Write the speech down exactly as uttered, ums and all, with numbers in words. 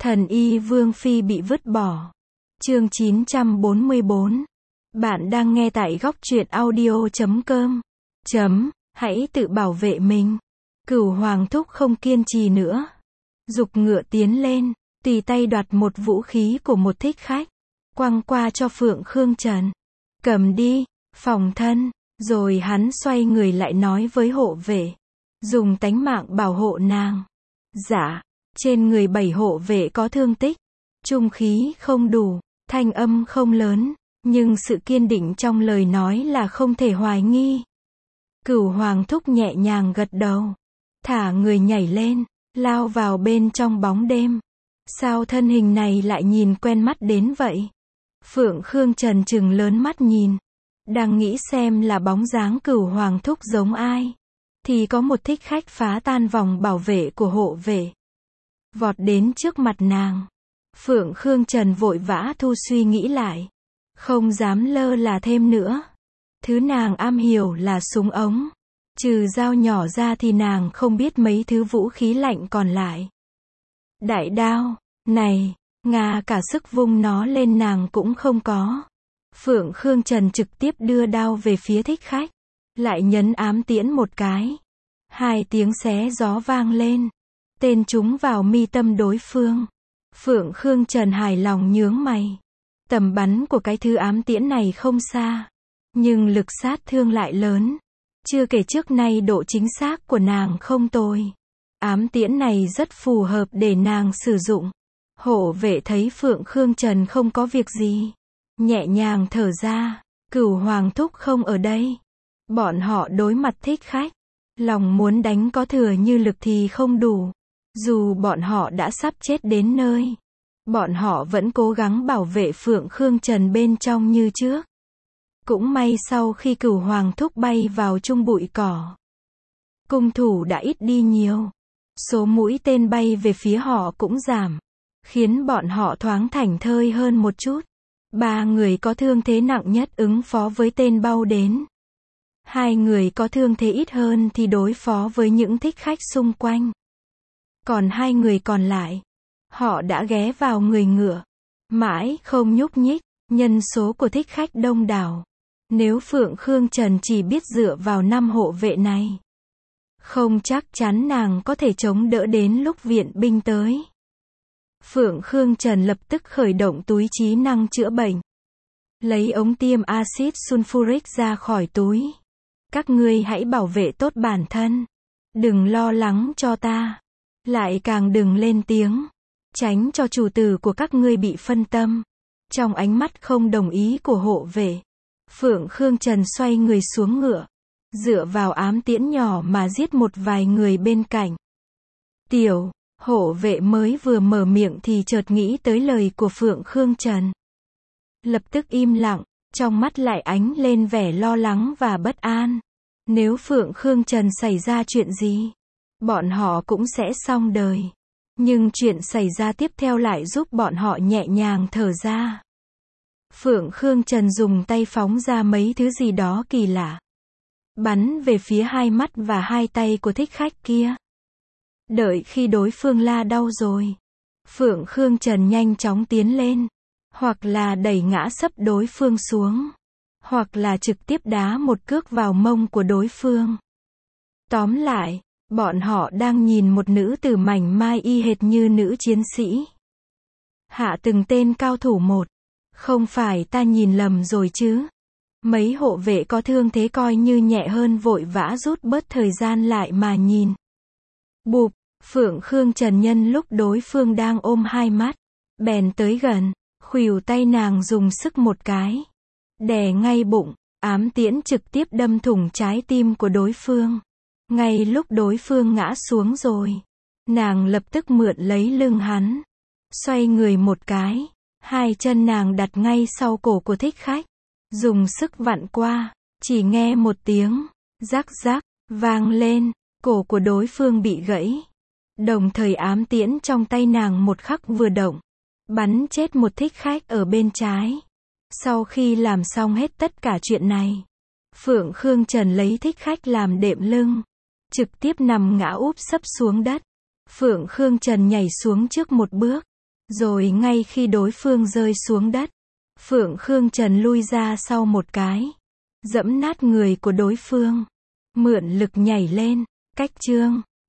Thần y Vương Phi bị vứt bỏ. Chương chín trăm bốn mươi bốn. Bạn đang nghe tại góc truyện audio chấm com. Chấm, hãy tự bảo vệ mình. Cửu Hoàng Thúc không kiên trì nữa. Giục ngựa tiến lên, tùy tay đoạt một vũ khí của một thích khách. Quăng qua cho Phượng Khương Trần. Cầm đi, phòng thân. Rồi hắn xoay người lại nói với hộ vệ. Dùng tánh mạng bảo hộ nàng. Dạ, trên người bảy hộ vệ có thương tích. Trung khí không đủ, thanh âm không lớn, nhưng sự kiên định trong lời nói là không thể hoài nghi. Cửu Hoàng Thúc nhẹ nhàng gật đầu. Thả người nhảy lên, lao vào bên trong bóng đêm. Sao thân hình này lại nhìn quen mắt đến vậy? Phượng Khương Trần trừng lớn mắt nhìn. Đang nghĩ xem là bóng dáng Cửu Hoàng Thúc giống ai. Thì có một thích khách phá tan vòng bảo vệ của hộ vệ. Vọt đến trước mặt nàng. Phượng Khương Trần vội vã thu suy nghĩ lại. Không dám lơ là thêm nữa. Thứ nàng am hiểu là súng ống. Trừ dao nhỏ ra thì nàng không biết mấy thứ vũ khí lạnh còn lại. Đại đao, này, ngà cả sức vung nó lên nàng cũng không có. Phượng Khương Trần trực tiếp đưa đao về phía thích khách. Lại nhấn ám tiễn một cái. Hai tiếng xé gió vang lên. Tên trúng vào mi tâm đối phương. Phượng Khương Trần hài lòng nhướng mày. Tầm bắn của cái thứ ám tiễn này không xa. Nhưng lực sát thương lại lớn. Chưa kể trước nay độ chính xác của nàng không tồi. Ám tiễn này rất phù hợp để nàng sử dụng. Hộ vệ thấy Phượng Khương Trần không có việc gì. Nhẹ nhàng thở ra. Cửu Hoàng Thúc không ở đây. Bọn họ đối mặt thích khách. Lòng muốn đánh có thừa như lực thì không đủ. Dù bọn họ đã sắp chết đến nơi. Bọn họ vẫn cố gắng bảo vệ Phượng Khương Trần bên trong như trước. Cũng may sau khi Cửu Hoàng Thúc bay vào chung bụi cỏ. Cung thủ đã ít đi nhiều. Số mũi tên bay về phía họ cũng giảm. Khiến bọn họ thoáng thảnh thơi hơn một chút. Ba người có thương thế nặng nhất ứng phó với tên bao đến. Hai người có thương thế ít hơn thì đối phó với những thích khách xung quanh. Còn hai người còn lại, họ đã ghé vào người ngựa. Mãi không nhúc nhích, nhân số của thích khách đông đảo. Nếu Phượng Khương Trần chỉ biết dựa vào năm hộ vệ này, không chắc chắn nàng có thể chống đỡ đến lúc viện binh tới. Phượng Khương Trần lập tức khởi động túi trí năng chữa bệnh. Lấy ống tiêm axit sulfuric ra khỏi túi. Các ngươi hãy bảo vệ tốt bản thân. Đừng lo lắng cho ta. Lại càng đừng lên tiếng. Tránh cho chủ tử của các ngươi bị phân tâm. Trong ánh mắt không đồng ý của hộ vệ, Phượng Khương Trần xoay người xuống ngựa. Dựa vào ám tiễn nhỏ mà giết một vài người bên cạnh. Tiểu, hộ vệ mới vừa mở miệng thì chợt nghĩ tới lời của Phượng Khương Trần. Lập tức im lặng, trong mắt lại ánh lên vẻ lo lắng và bất an. Nếu Phượng Khương Trần xảy ra chuyện gì, bọn họ cũng sẽ xong đời. Nhưng chuyện xảy ra tiếp theo lại giúp bọn họ nhẹ nhàng thở ra. Phượng Khương Trần dùng tay phóng ra mấy thứ gì đó kỳ lạ. Bắn về phía hai mắt và hai tay của thích khách kia. Đợi khi đối phương la đau rồi, Phượng Khương Trần nhanh chóng tiến lên. Hoặc là đẩy ngã sấp đối phương xuống. Hoặc là trực tiếp đá một cước vào mông của đối phương. Tóm lại, bọn họ đang nhìn một nữ tử mảnh mai y hệt như nữ chiến sĩ. Hạ từng tên cao thủ một. Không phải ta nhìn lầm rồi chứ. Mấy hộ vệ có thương thế coi như nhẹ hơn vội vã rút bớt thời gian lại mà nhìn. Bụp, Phượng Khương Trần nhân lúc đối phương đang ôm hai mắt. Bèn tới gần, khuỷu tay nàng dùng sức một cái. Đè ngay bụng, ám tiễn trực tiếp đâm thủng trái tim của đối phương. Ngay lúc đối phương ngã xuống rồi, nàng lập tức mượn lấy lưng hắn. Xoay người một cái, hai chân nàng đặt ngay sau cổ của thích khách. Dùng sức vặn qua, chỉ nghe một tiếng, rắc rắc, vang lên, cổ của đối phương bị gãy. Đồng thời ám tiễn trong tay nàng một khắc vừa động, bắn chết một thích khách ở bên trái. Sau khi làm xong hết tất cả chuyện này, Phượng Khương Trần lấy thích khách làm đệm lưng, trực tiếp nằm ngã úp sấp xuống đất. Phượng Khương Trần nhảy xuống trước một bước, Rồi ngay khi đối phương rơi xuống đất, Phượng Khương Trần lui ra sau một cái, giẫm nát người của đối phương, mượn lực nhảy lên, cách Trương